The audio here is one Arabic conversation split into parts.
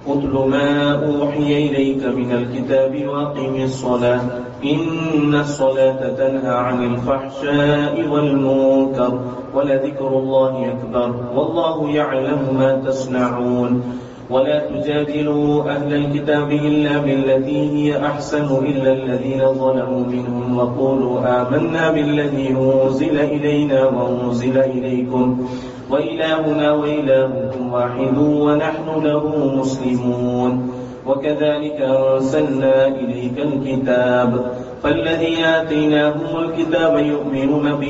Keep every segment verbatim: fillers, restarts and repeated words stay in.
اتل ما أوحي إليك من الكتاب وأقم الصلاة إن الصلاة تنهى عن الفحشاء والمنكر ولذكر الله أكبر والله يعلم ما تصنعون ولا تجادلوا أهل الكتاب إلا بالتي هي أحسن إلا الذين ظلموا منهم وقولوا آمنا بالذي أنزل إلينا وأنزل إليكم وإلهنا وإلهكم واحد ونحن له مسلمون وكذلك أرسلنا إليك الكتاب فالذين آتيناهم الكتاب يؤمنون به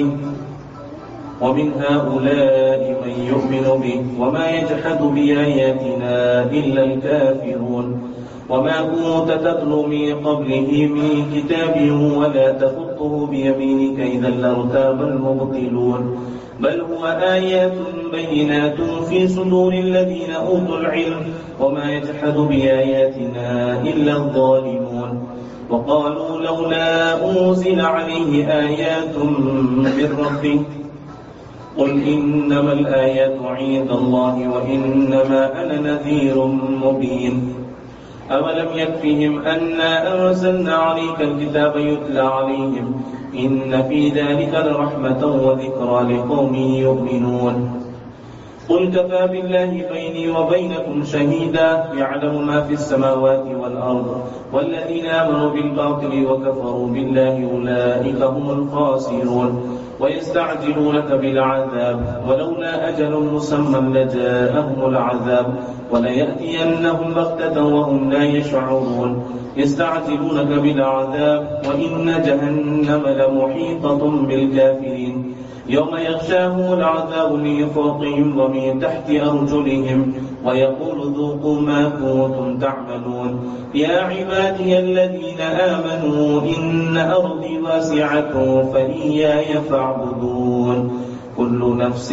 ومن هؤلاء من يؤمن به وما يجحد بآياتنا إلا الكافرون وما كنت تتلو من قبله من كتاب ولا تخطه بيمينك إذا لارتاب المبطلون بل هو آيات بينات في صدور الذين أوتوا العلم وما يجحد بآياتنا إلا الظالمون وقالوا لولا أنزل عليه آيات من ربه قل إنما الآيات عند الله وإنما أنا نذير مبين أولم يكفهم أنا أنزلنا عليك الكتاب يتلى عليهم إن في ذلك لرحمة وذكرى لقوم يؤمنون قل كفى بالله بيني وبينكم شهيدا يعلم ما في السماوات والأرض والذين آمنوا بالباطل وكفروا بالله أولئك هم الخاسرون ويستعجلونك بالعذاب ولولا أجل مسمى لجاءهم العذاب وليأتينهم بغتة وهم لا يشعرون يستعجلونك بالعذاب وإن جهنم لمحيطة بالكافرين يوم يغشاهم العذاب من فوقهم ومن تحت أرجلهم ويقول ذوقوا ما كنتم تعملون يا عبادي الذين آمنوا إن أرضي واسعة فإياي فاعبدون كل نفس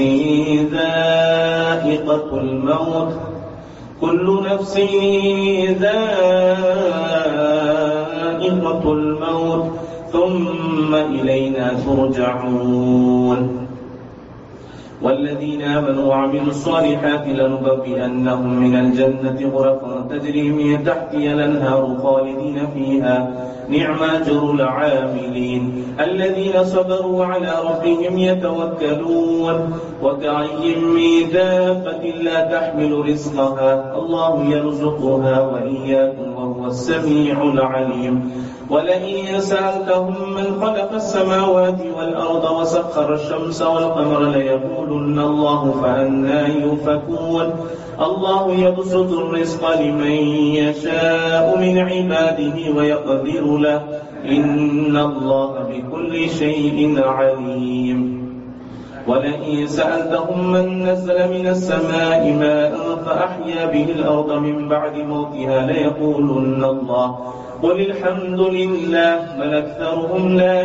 ذائقة الموت كل نفس ذائقة الموت ثم إلينا ترجعون والذين آمنوا وعملوا الصالحات لنبوئنهم من الجنة غرفا تجري من تحتها الأنهار خالدين فيها نعم أجر العاملين الذين صبروا على ربهم يتوكلون وكأي من دابة لا تحمل رزقها الله يرزقها وإياكم وهو السميع العليم ولئن سألتهم من خلق السماوات والأرض وسخر الشمس والقمر ليقولن الله فأنى يؤفكون الله يبسط الرزق لمن يشاء من عباده ويقدر له إن الله بكل شيء عليم ولئن سألتهم من نزل من السماء ماء فأحيا به الأرض من بعد موتها ليقولن الله قل الحمد لله بل أكثرهم لا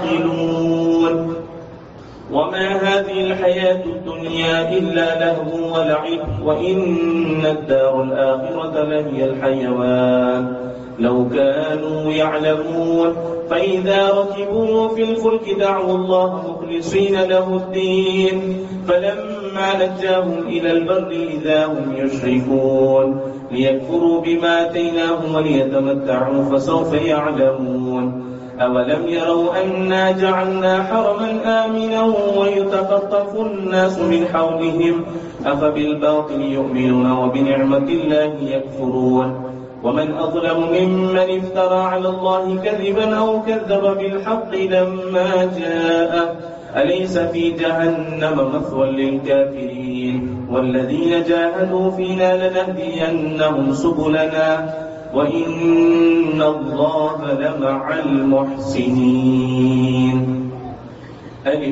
يعقلون وما هذه الحياة الدنيا إلا لهو ولعب وإن الدار الآخرة لهي الحيوان لو كانوا يعلمون فإذا ركبوا في الفلك دعوا الله مخلصين له الدين فلما نجاهم إلى البر إذا هم يشركون ليكفروا بما آتيناهم وليتمتعوا فسوف يعلمون أولم يروا أنا جعلنا حرما آمنا ويتخطف الناس من حولهم أفبالباطل يؤمنون وبنعمة الله يكفرون ومن أظلم ممن افترى على الله كذبا أو كذب بالحق لما جاءه أليس في جهنم مثوى للكافرين والذين جاهدوا فينا لنهدينهم سبلنا وإن الله لمع المحسنين ألف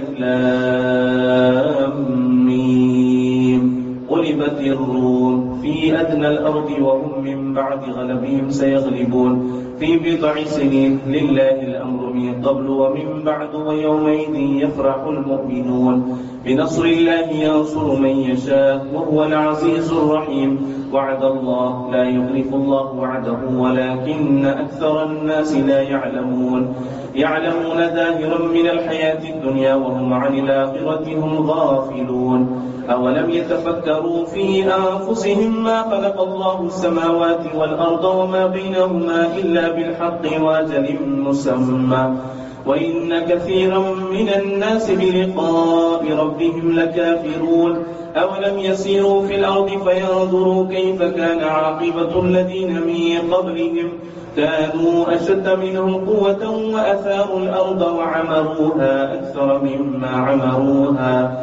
لام ميم غلبت الروم في أدنى الأرض وهم من بعد غلبهم سيغلبون في بضع سنين لله الأمر من قبل ومن بعد ويومئذ يفرح المؤمنون بنصر الله ينصر من يشاء وهو العزيز الرحيم وعد الله لا يخلف الله وعده ولكن أكثر الناس لا يعلمون يعلمون ظاهرا من الحياة الدنيا وهم عن الآخرة هم غافلون أولم يتفكروا في أنفسهم ما خلق الله السماوات والأرض وما بينهما إلا بالحق وأجل مسمى وإن كثيرا من الناس بلقاء ربهم لكافرون أولم يسيروا في الأرض فينظروا كيف كان عاقبة الذين من قبلهم كانوا أشد منهم قوة وأثاروا الأرض وعمروها أكثر مما عمروها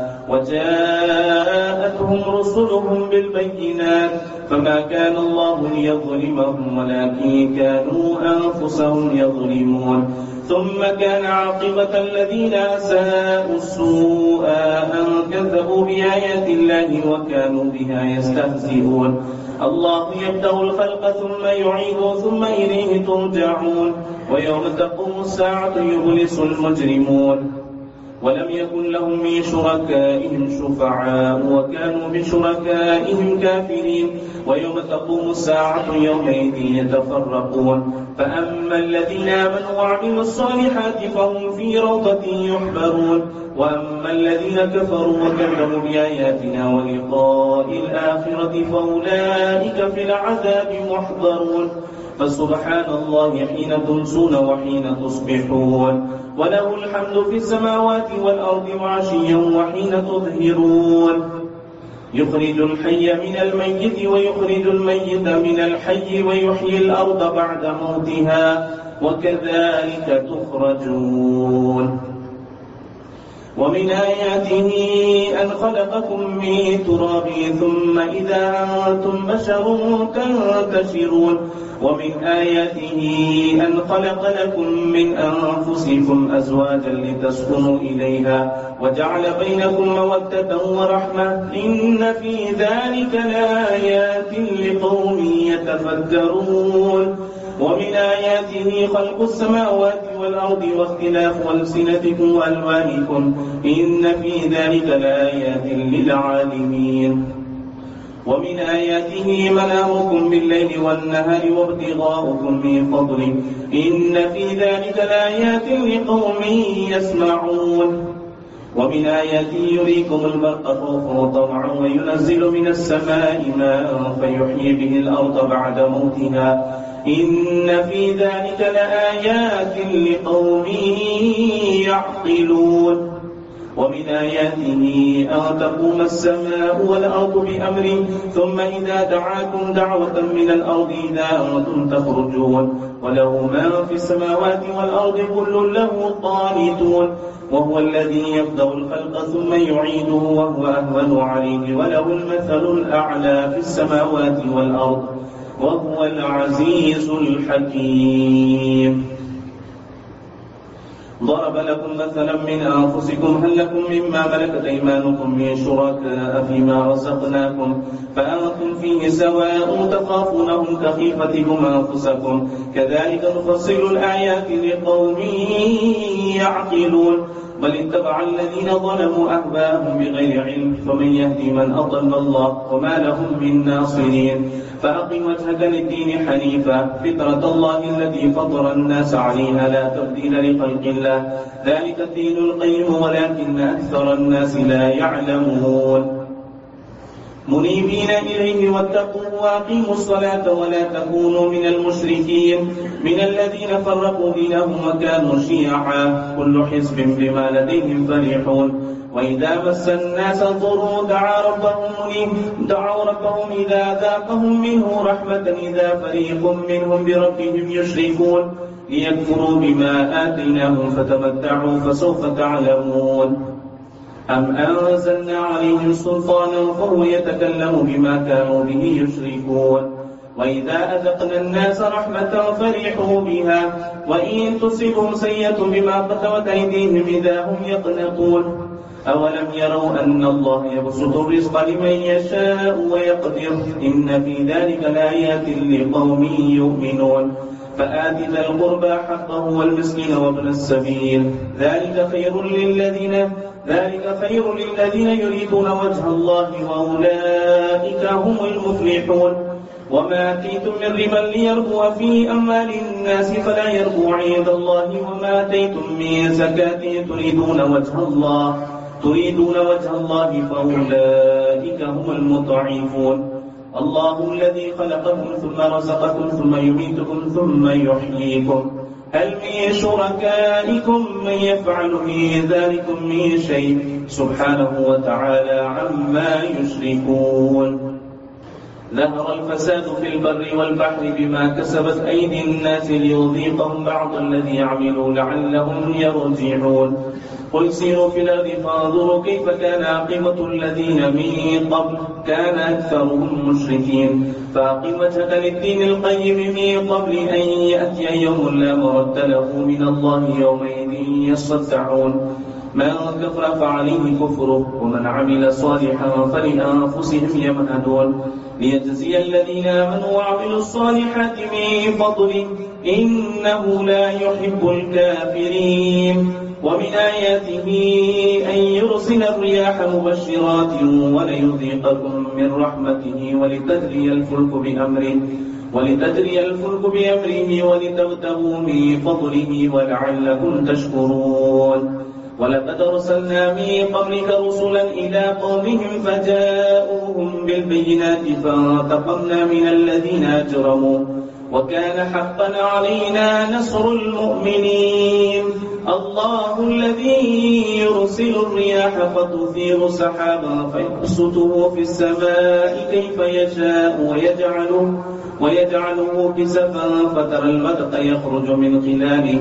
وجاءتهم رسلهم بالبينات فما كان الله ليظلمهم ولكن كانوا أنفسهم يظلمون ثم كان عاقبة الذين أساءوا السوء أن كذبوا بآيات الله وكانوا بها يستهزئون الله يبدأ الخلق ثم يعيده ثم إليه ترجعون ويوم تقوم الساعة يبلس المجرمون ولم يكن لهم من شركائهم شفعاء وكانوا بشركائهم كافرين ويوم تقوم الساعة يومئذ يتفرقون فأما الذين آمنوا وعملوا الصالحات فهم في روضة يحبرون وأما الذين كفروا وكذبوا بآياتنا ولقاء الآخرة فأولئك في العذاب محضرون فسبحان الله حين تمسون وحين تصبحون وله الحمد في السماوات والأرض وعشيا وحين تظهرون يخرج الحي من الميت ويخرج الميت من الحي ويحيي الأرض بعد موتها وكذلك تخرجون ومن آياته أن خلقكم من تراب ثم إذا أنتم بشر تنتشرون ومن آياته أن خلق لكم من أنفسكم أزواجا لتسكنوا إليها وجعل بينكم مودة ورحمة إن في ذلك لآيات لقوم يتفكرون ومن آياته خلق السماوات والأرض واختلاف ألسنتكم وألوانكم إن في ذلك لآيات للعالمين ومن آياته منامكم بالليل والنهار وابتغاؤكم من فضله إن في ذلك لآيات لقوم يسمعون ومن آياته يريكم البرق خوفا وطمعا وينزل من السماء ماء فيحيي به الأرض بعد موتها إن في ذلك لآيات لقوم يعقلون ومن آياته أن تقوم السماء والأرض بأمره ثم إذا دعاكم دعوة من الأرض إذا أنتم تخرجون وله ما في السماوات والأرض كل له قانتون وهو الذي يبدأ الخلق ثم يعيده وهو أهون عليه وله المثل الأعلى في السماوات والأرض وهو العزيز الحكيم ضرب لكم مثلا من أنفسكم هل لكم مما ملكت أيمانكم من شركاء فيما رزقناكم فأنتم فيه سواء تخافونهم كخيفتكم أنفسكم كذلك نفصل الآيات لقوم يعقلون بل اتبع الذين ظلموا أهواءهم بغير علم فمن يهدي من أضل الله وما لهم من ناصرين فأقم وجهك للدين حنيفا فطرة الله التي فطر الناس عليها لا تبديل لخلق الله ذلك الدين القيم ولكن أكثر الناس لا يعلمون منيبين إليه واتقوه وأقيموا الصلاة ولا تكونوا من المشركين من الذين فرقوا دينهم وكانوا شيعا كل حزب بما لديهم فرحون وإذا مس الناس ضر دعا ربهم منيب دعوا ربهم إذا ذاقهم منه رحمة إذا فريق منهم بربهم يشركون ليكفروا بما آتيناهم فتمتعوا فسوف تعلمون أم أنزلنا عليهم سلطانا فهو يتكلم بما كانوا به يشركون وإذا أذقنا الناس رحمة فرحوا بها وإن تصبهم سيئة بما قدمت أيديهم إذا هم يقنطون أولم يروا أن الله يبسط الرزق لمن يشاء ويقدر إن في ذلك لآيات لقوم يؤمنون فآت ذا القربى حقه والمسكين وابن السبيل ذلك خير للذين ذلك خير للذين يريدون وجه الله وأولئك هم المفلحون وما آتيتم من ربا ليربو في أموال الناس فلا يربو عند الله وما آتيتم من زكاة تريدون وجه الله تريدون وجه الله فأولئك هم المضعفون الله الذي خلقكم ثم رزقكم ثم يميتكم ثم يحييكم هل من شركائكم من يفعل من ذلكم من شيء سبحانه وتعالى عما يشركون ظهر الفساد في البر والبحر بما كسبت أيدي الناس ليذيقهم بعض الذي عملوا لعلهم يرجعون قل سيروا في الأرض فانظروا كيف كان عاقبة الذين من قبل كان أكثرهم مشركين فأقم وجهك للدين القيم من قبل أن يأتي يوم لا مرد له من الله يومئذ يصدعون من كفر فعليه كفره ومن عمل صالحا فلأنفسهم يمهدون ليجزي الذين آمنوا وعملوا الصالحات من فضله إنه لا يحب الكافرين ومن آياته أن يرسل الرياح مبشرات وليذيقكم من رحمته ولتجري الفلك بأمره ولتجري الفلك بأمره ولتبتغوا من فضله ولعلكم تشكرون ولقد أرسلنا من قبلك رسلا إلى قومهم فجاءوهم بالبينات فانتقمنا من الذين أجرموا وكان حقا علينا نصر المؤمنين الله الذي يرسل الرياح فتثير سحابا فيبسطه في السماء كيف يشاء ويجعله, ويجعله كسفا فترى البرق يخرج من خلاله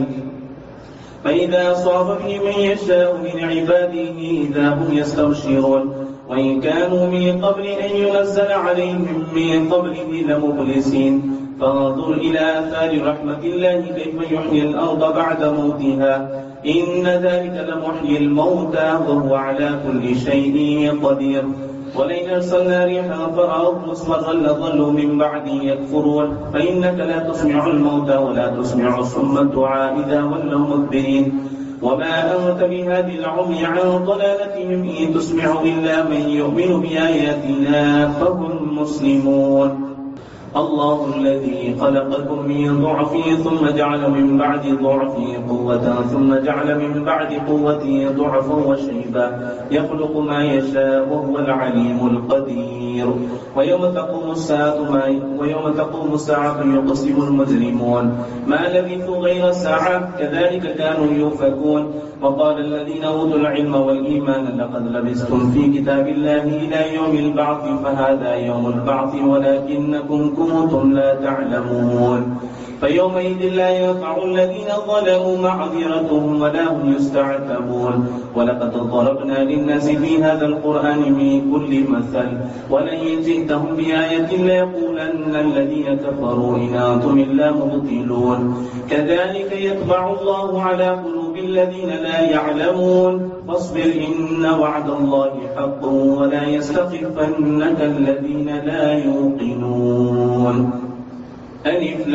فإذا أصاب به من يشاء من عباده إذا هم يستبشرون وإن كانوا من قبل أن ينزل عليهم من قبله لمبلسين فانظر إلى آثار رحمة الله كيف يحيي الأرض بعد موتها إن ذلك لمحيي الموتى وهو على كل شيء قدير ولئن أرسلنا ريحا فرأوه مصفرا لظلوا من بعده يكفرون فإنك لا تسمع الموتى ولا تسمع الصم الدعاء إذا ولوا مدبرين وما أنت بهادي العمي عن ضلالتهم إن تسمع إلا من يؤمن بآياتنا فهم مسلمون الله الذي خلقكم من ضعف ثم جعل من بعد ضعف قوة ثم جعل من بعد قوة ضعفا وشيبا يخلق ما يشاء وهو العليم القدير ويوم تقوم الساعة ما ويوم تقوم الساعة يقسم المجرمون ما لبثوا غير ساعة كذلك كانوا يؤفكون وقال الذين أوتوا العلم والإيمان لقد لبثتم في كتاب الله إلى يوم البعث فهذا يوم البعث ولكنكم كنتم لا تعلمون فيومئذ لا ينفع الذين ظلموا معذرتهم ولا هم يستعتبون ولقد ضربنا للناس في هذا القرآن من كل مثل ولئن جئتهم بآية ليقولن الذين كفروا إن أنتم إلا مبطلون كذلك يطبع الله على قلوب الذين لا يعلمون فاصبر إن وعد الله حق ولا يستخفنك الذين لا يوقنون ألف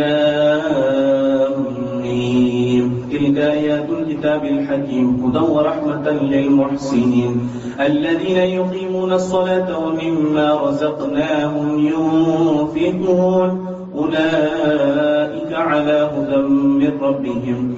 لام ميم تلك آيات الكتاب الحكيم هدى ورحمة للمحسنين الذين يقيمون الصلاة ومما رزقناهم ينفقون أولئك على هدى من ربهم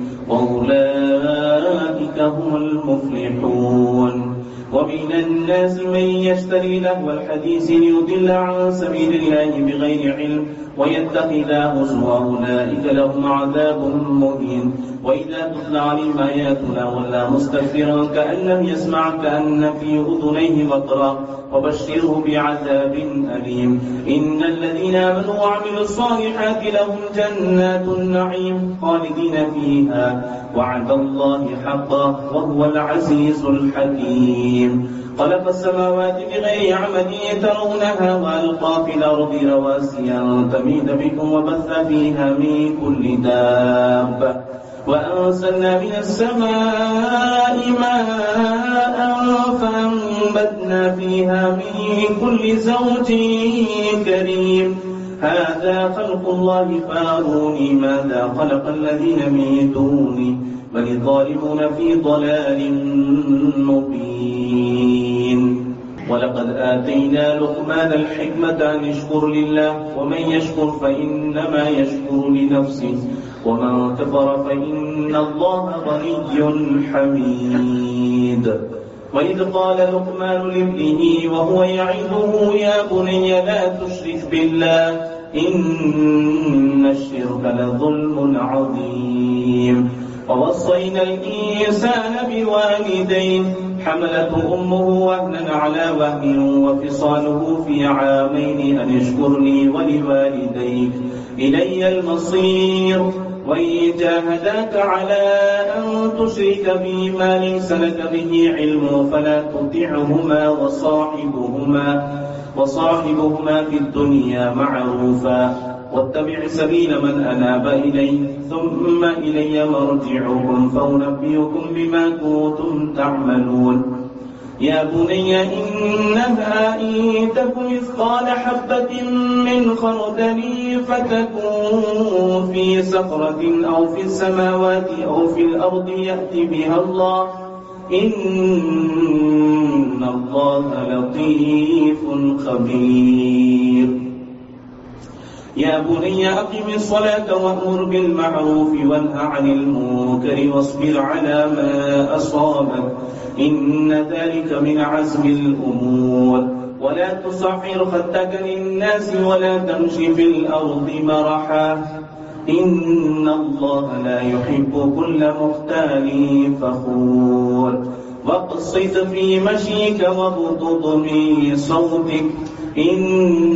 وأولئك هم المفلحون ومن الناس من يشتري لهو الحديث ليضل عن سبيل الله بغير علم ويتخذها هزوا أولئك لهم عذاب مهين وإذا تتلى عليهم آياتنا ولا مستكبرا كأن لم يسمع كأن في أذنيه وقرا وبشره بعذاب أليم إن الذين آمنوا وعملوا الصالحات لهم جنات النعيم خالدين فيها وعد الله حقا وهو العزيز الحكيم خلق السماوات بغير عمد ترونها وألقى في الأرض رواسي أن تميد بكم وبث فيها من كل دابة وأنزلنا من السماء ماء فأنبتنا فيها من كل زوج كريم هذا خلق الله فاروني ماذا خلق الذين من دونه بل الظالمون في ضلال مبين ولقد آتينا لقمان الحكمة أن يشكر لله ومن يشكر فإنما يشكر لنفسه ومن كفر فإن الله غني حميد وإذ قال لقمان لابنه وهو يعظه يا بني لا تشرك بالله إن الشرك لظلم عظيم ووصينا الإنسان بوالديه حملته أمه وهنا على وهن وفصاله في عامين أن اشكر لي ولوالديك إلي المصير وإن جاهداك على أن تشرك بي ما ليس لك به علم فلا تطعهما وصاحبهما وصاحبهما في الدنيا معروفا واتبع سبيل من أناب إلي ثم إلي مرجعكم فأنبئكم بما كنتم تعملون يا بني إنها إن تك مثقال حبة من خردل فتكون في صخرة أو في السماوات أو في الأرض يأتي بها الله إن الله لطيف خبير يا بني أقم الصلاة وأمر بالمعروف وانه عن المنكر واصبر على ما أصابك إن ذلك من عزم الأمور ولا تصعر خدك للناس ولا تمشي في الأرض مرحا إن الله لا يحب كل مختال فخور واقصد في مشيك واغضض من صوتك إن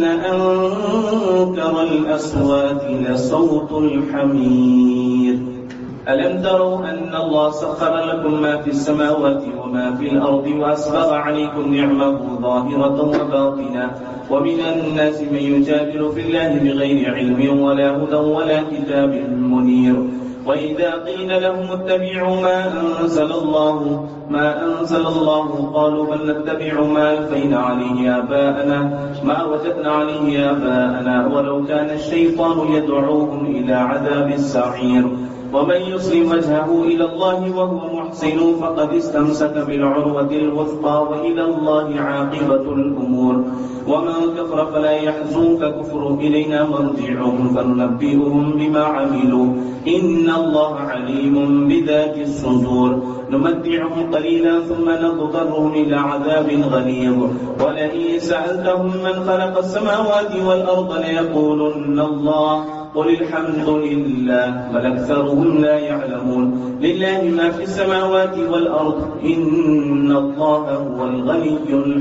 أنكر الأصوات لصوت الحمير ألم تروا أن الله سخر لكم ما في السماوات وما في الأرض وأسبغ عليكم نعمه ظاهرة وباطنة ومن الناس من يجادل في الله بغير علم ولا هدى ولا كتاب منير وإذا قيل لهم اتبعوا ما أنزل الله ما أنزل الله قالوا بل نتبع ما ألفينا عليه آباءنا ما وجدنا عليه آباءنا ولو كان الشيطان يدعوهم إلى عذاب السعير ومن يسلم وجهه إلى الله وهو محسن فقد استمسك بالعروة الوثقى وإلى الله عاقبة الأمور ومن كفر فلا يحزنك كفر إلينا مرجعهم فننبئهم بما عملوا إن الله عليم بذات الصدور نمتعهم قليلا ثم نضطرهم إلى عذاب غليظ ولئن سألتهم من خلق السماوات والأرض ليقولن الله قل الحمد لله بل أكثرهم لا يعلمون لله ما في السماوات والأرض إن الله هو الغني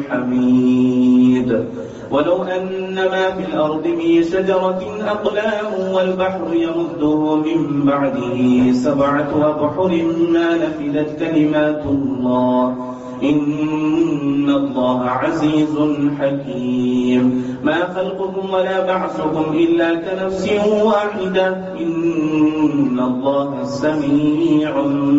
الحميد ولو أن ما في الأرض من شجرة أقلام والبحر يمده من بعده سبعة أبحر ما نفدت كلمات الله إن الله عزيز حكيم ما خلقكم ولا بعثكم إلا كنفس واحدة إن الله سميع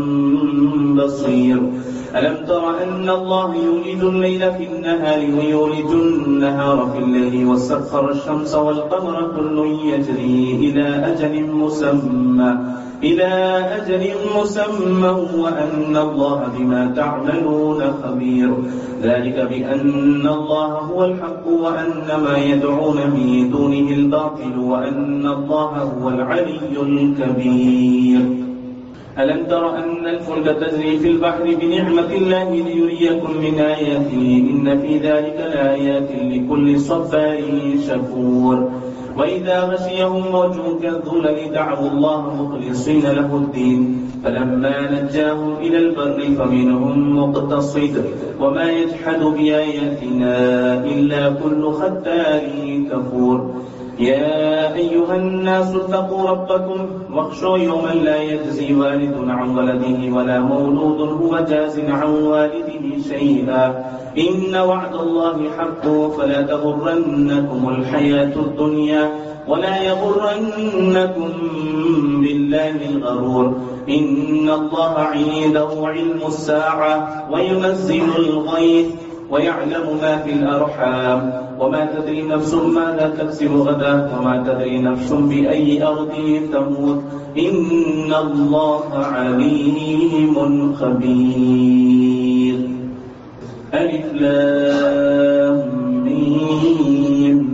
بصير ألم تر أن الله يولد الليل في النهار ويولد النهار في الليل وسخر الشمس والقمر كل يجري إلى أجل مسمى إلى أجل مسمى وأن الله بما تعملون خبير ذلك بأن الله هو الحق وأن ما يدعون من دونه الباطل وأن الله هو العلي الكبير ألم تر أن الفلك تجري في البحر بنعمة الله ليريكم من آياته إن في ذلك لآيات لكل صبار شكور وإذا غشيهم موج كالظلل دعوا الله مخلصين له الدين فلما نجاهم إلى البر فمنهم مقتصد وما يجحد بآياتنا إلا كل ختار كفور يا أيها الناس اتقوا ربكم واخشوا يوما لا يجزي والد عن ولده ولا مولود هو جاز عن والده شيئا إن وعد الله حق فلا تغرنكم الحياة الدنيا ولا يغرنكم بالله الغرور إن الله عنده علم الساعة وينزل الغيث ويعلم ما في الأرحام وما تدري نفس ماذا تكسب غدا وما تدري نفس بأي أرض تموت إن الله عليم خبير ألف لام ميم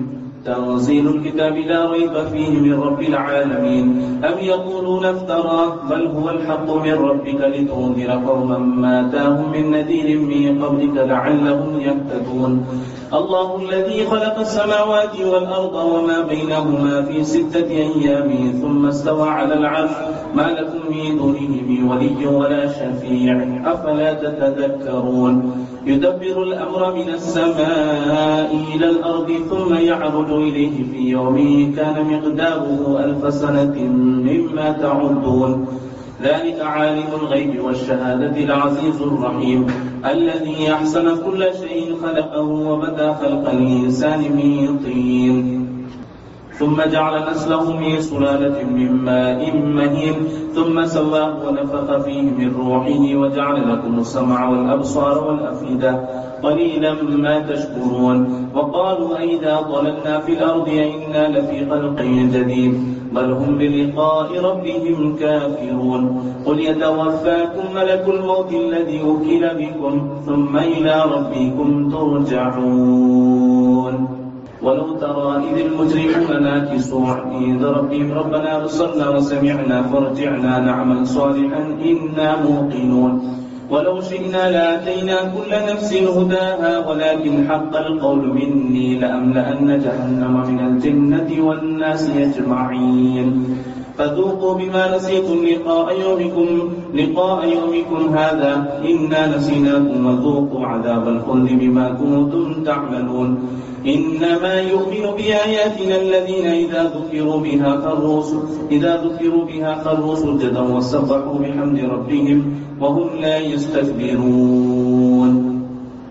تنزيل الكتاب لا ريب فيه من رب العالمين. أم يقولون افتراه بل هو الحق من ربك لتنذر قوما ما أتاهم من نذير من قبلك لعلهم يهتدون. الله الذي خلق السماوات والأرض وما بينهما في ستة أيام ثم استوى على العرش ما لكم من دونه من ولي ولا شفيع أفلا تتذكرون. يدبر الأمر من السماء إلى الأرض ثم يعرج إليه في يوم كان مقداره ألف سنة مما تعدون. ذلك عالم الغيب والشهادة العزيز الرحيم الذي أحسن كل شيء خلقه وبدأ خلق الإنسان من طين ثم جعل نسله من سلالة من ماء مهين ثم سواه ونفخ فيه من روحه وجعل لكم السمع والأبصار والأفئدة قليلا ما تشكرون. وقالوا أئذا ضللنا في الأرض أئنا لفي خلق جديد بل هم بلقاء ربهم كافرون. قل يتوفاكم ملك الموت الذي وكل بكم ثم إلى ربكم ترجعون. ولو ترى إذ المجرمون ناكسوا عند ربهم ربنا بصرنا وسمعنا فارجعنا نعمل صالحا إنا موقنون. ولو شئنا لآتينا كل نفس هداها ولكن حق القول مني لأملأن جهنم من الجنة والناس أجمعين. فذوقوا بما نسيتم لقاء يومكم لقاء يومكم هذا إنا نسيناكم وذوقوا عذاب الخلد بما كنتم تعملون. إنما يؤمن بآياتنا الذين إذا ذكروا بها خروا إذا ذكروا بها خروا سجدا وسبحوا بحمد ربهم وهم لا يستكبرون.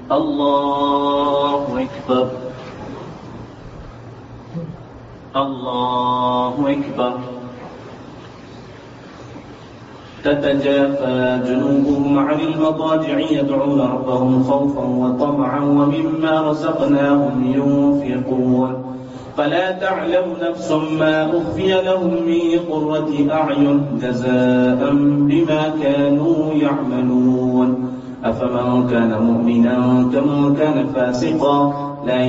الله أكبر الله أكبر. تتجافى جنوبهم عن المضاجع يدعون ربهم خوفا وطمعا ومما رزقناهم ينفقون. فلا تعلم نفس ما أخفي لهم من قرة أعين جزاء بما كانوا يعملون. أفمن كان مؤمنا كمن كان فاسقا لا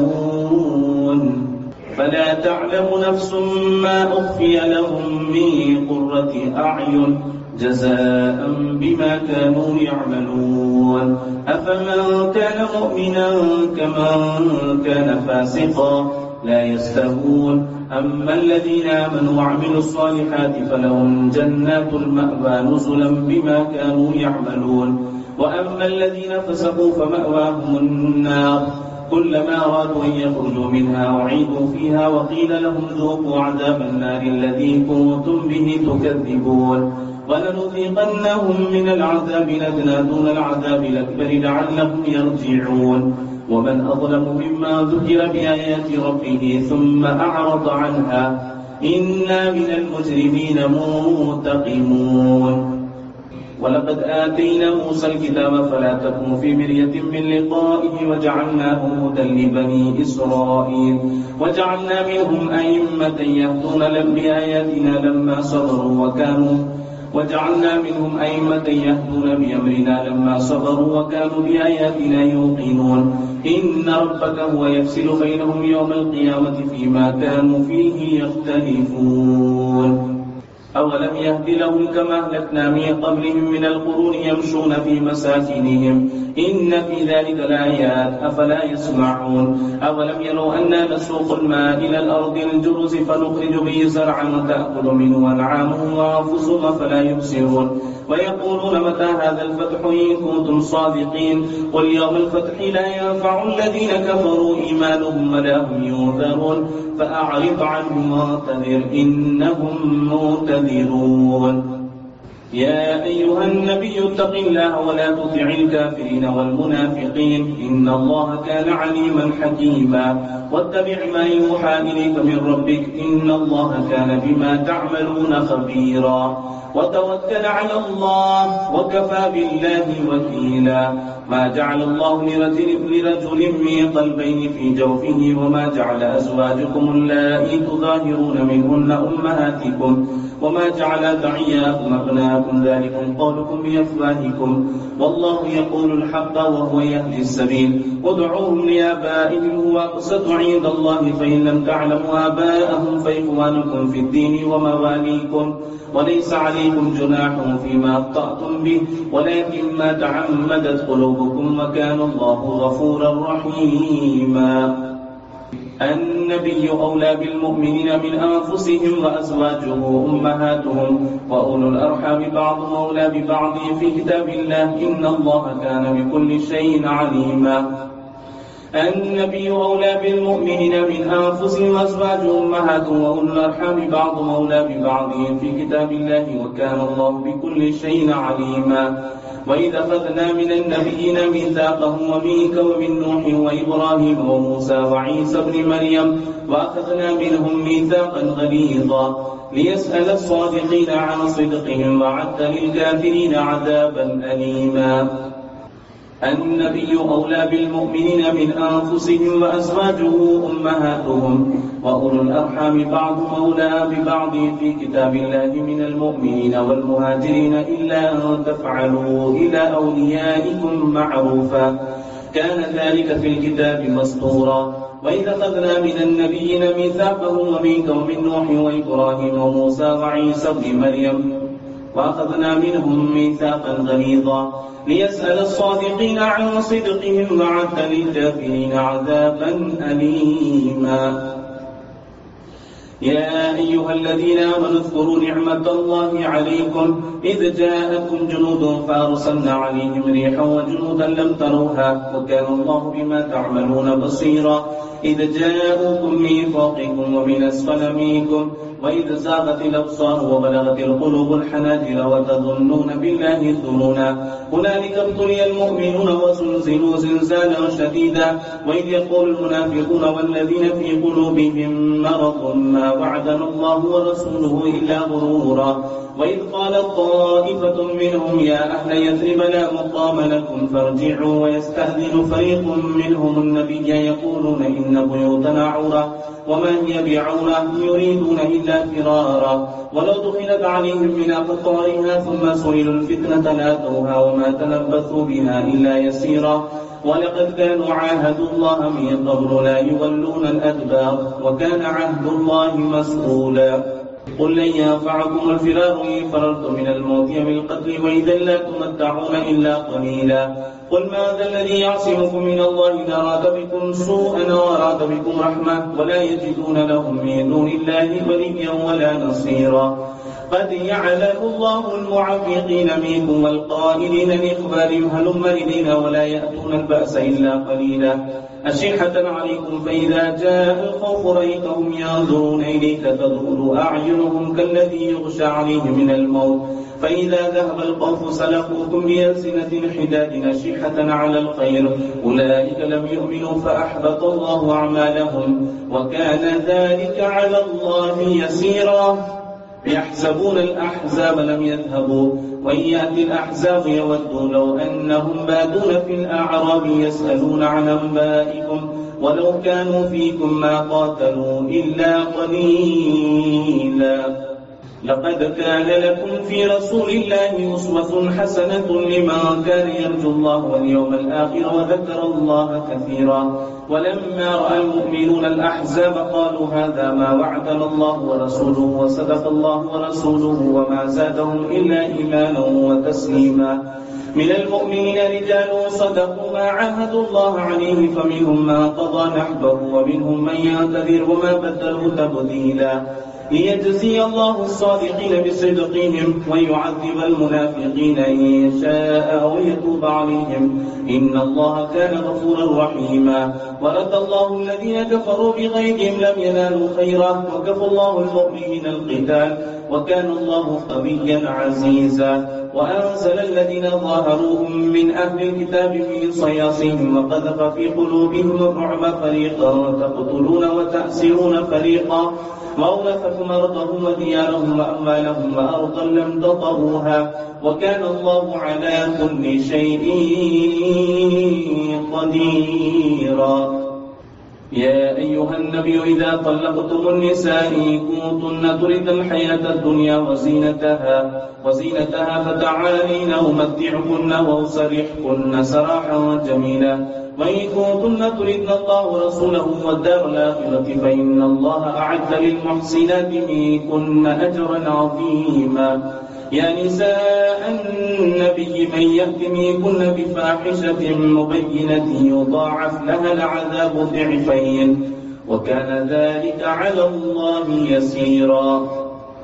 يستوون. فلا تعلم نفس ما أخفي لهم من قرة أعين جزاء بما كانوا يعملون. أفمن كان مؤمنا كمن كان فاسقا لا يستوون. أما الذين آمنوا وعملوا الصالحات فلهم جنات المأوى نزلا بما كانوا يعملون. وأما الذين فسقوا فمأواهم النار كلما أرادوا أن يخرجوا منها أعيدوا فيها وقيل لهم ذوقوا عذاب النار الذي كنتم به تكذبون. ولنذيقنهم من العذاب الأدنى دون العذاب الأكبر لعلهم يرجعون. ومن أظلم مما ذكر بآيات ربه ثم أعرض عنها إنا من المجرمين منتقمون. ولقد آتينا موسى الكتاب فلا تكن في مرية من لقائه وجعلناه هدى لبني إسرائيل وجعلنا منهم أئمة يهدون بآياتنا لما صبروا وكانوا وجعلنا منهم أئمة يهدون بأمرنا لما صبروا وكانوا بآياتنا يوقنون. إن ربك هو يفصل بينهم يوم القيامة فيما كانوا فيه يختلفون. أولم يهد لهم كما أهلكنا من قبلهم من القرون يمشون في مساكنهم إن في ذلك لآيات أفلا يسمعون. أولم يروا أنا نسوق الماء إلى الأرض الجرز فنخرج به زرعا وتأكل منه أنعامهم وأنفسهم فلا يبصرون. ويقولون متى هذا الفتح إن كنتم صادقين. قل يوم الفتح لا ينفع الذين كفروا إيمانهم ولا هم ينذرون. فأعرض عنهم وانتظر إنهم منتظرون. يا أيها النبي اتق الله ولا تطع الكافرين والمنافقين إن الله كان عليما حكيما. واتبع ما يوحى إليك من ربك إن الله كان بما تعملون خبيرا. وتوكل على الله وكفى بالله وكيلا. ما جعل الله لرجل من قلبين في جوفه وما جعل أزواجكم اللائي تظاهرون منهن أمهاتكم وما جعل أدعياءكم أبناءكم أنهاكم ذلكم قولكم بأفواهكم والله يقول الحق وهو يهدي السبيل ادعوهم لآبائهم هو أقسط عند الله فإن لم تعلموا آباءهم فإخوانكم في الدين ومواليكم وليس عليكم جناح فيما أخطأتم به ولكن ما تعمدت قلوبكم وكان الله غفورا رحيما. النبي أولى بالمؤمنين من أنفسهم وأزواجه أمهاتهم وأولو الأرحام بعضهم أولى ببعض في كتاب الله إن الله كان بكل شيء عليما. النبي أولى بالمؤمنين من أنفسهم وأزواجهم أمهاتهم وأولو الأرحام بعضهم أولى ببعض في كتاب الله وكان الله بكل شيء عليما. وإذا أخذنا من النبيين ميثاقهم ومنك ومن نوح وإبراهيم وموسى وعيسى ابن مريم وأخذنا منهم ميثاقا غليظا ليسأل الصادقين عن صدقهم وعد للكافرين عذابا أليما. النبي أولى بالمؤمنين من أنفسهم وأزواجه أمهاتهم وأولو الأرحام بعضهم أولى ببعض في كتاب الله من المؤمنين والمهاجرين إلا أن تفعلوا إلى أوليائكم معروفا كان ذلك في الكتاب مسطورا. وإذا أخذنا من النبيين ميثاقهم ومنك ومن نوح وإبراهيم وموسى وعيسى ابن مريم وأخذنا منهم ميثاقا غليظا ليسأل الصادقين عن صدقهم وعد للكافرين عذابا أليما. يا أيها الذين آمنوا اذكروا نعمة الله عليكم إذ جاءتكم جنود فأرسلنا عليهم ريحا وجنودا لم تروها وكان الله بما تعملون بصيرا. إذ جاءوكم من فوقكم ومن أسفل منكم وإذ زاغت الأبصار وبلغت القلوب الحناجر وتظنون بالله الظنونا هنالك ابتلي المؤمنون وزلزلوا زلزالا شديدا. وإذ يقول المنافقون والذين في قلوبهم مرض ما وعدنا الله ورسوله إلا غرورا. وإذ قالت طائفة منهم يا أهل يثرب لا مقام لكم فارجعوا ويستأذن فريق منهم النبي يقولون إن بيوتنا عورة وما هي بعورة يريدون إلا فرارا ولو دخلت عليهم من أقطارها ثم سئلوا الفتنة لاتوها وما تلبثوا بها إلا يسيرا. ولقد كانوا عاهدوا الله من قبل لا يولون الأدبار وكان عهد الله مسؤولا. قل لن ينفعكم الفرار إن فررتم من الموت بالقتل وإذا لا تمتعون إلا قليلا. قل ماذا الذي يعصمكم من الله إن أراد بكم سوءا وأراد بكم رحمة ولا يجدون لهم من دون الله وليا ولا نصيرا. قد يعلم الله المعوقين منكم والقائلين لإخبارهم هلم إلينا ولا يأتون البأس إلا قليلا. أشحة عليكم فإذا جاء الخوف رأيتهم ينظرون إليك تدخل أعينهم كالذي يغشى عليه من الموت فإذا ذهب الخوف سلقوكم بألسنة حداد أشحة على الخير أولئك لم يؤمنوا فأحبط الله أعمالهم وكان ذلك على الله يسيرا. يحسبون الأحزاب لم يذهبوا وإن يأتي الأحزاب يودوا لو أنهم بادون في الأعراب يسألون عن أنبائكم ولو كانوا فيكم ما قاتلوا إلا قليلا. لقد كان لكم في رسول الله أسوة حسنة لمن كان يرجو الله واليوم الآخر وذكر الله كثيرا. ولما رأى المؤمنون الأحزاب قالوا هذا ما وعدنا الله ورسوله وصدق الله ورسوله وما زادهم إلا إيمانا وتسليما. من المؤمنين رجال صدقوا ما عاهدوا الله عليه فمنهم من قضى نحبه ومنهم من ينتظر وما بدلوا تبديلا. ليجزي الله الصادقين بصدقهم ويعذب المنافقين إن شاء أو يتوب عليهم إن الله كان غفورا رحيما. ورد الله الذين كفروا بغيظهم لم ينالوا خيرا وكفى الله المؤمنين القتال وكان الله قويا عزيزا. وأنزل الذين ظاهروهم من أهل الكتاب من صياصيهم وقذف في قلوبهم الرعب فريقا تقتلون وتأسرون فريقا وأورثكم أرضهم وديارهم وأموالهم وأرضا لم تطروها وكان الله على كل شيء قديرا. يا أيها النبي إذا طلقتم النساء إن كنتن تردن الحياة الدنيا وزينتها وزينتها فتعالين أمتعكن وأسرحكن سراحا جميلا وإن كنتن تردن الله ورسوله والدار الآخرة فإن الله أعد للمحسنات منكن أجرا عظيما. يا نساء النبي من يأت منكن بفاحشة مبينة يضاعف لها العذاب ضعفين وكان ذلك على الله يسيرا.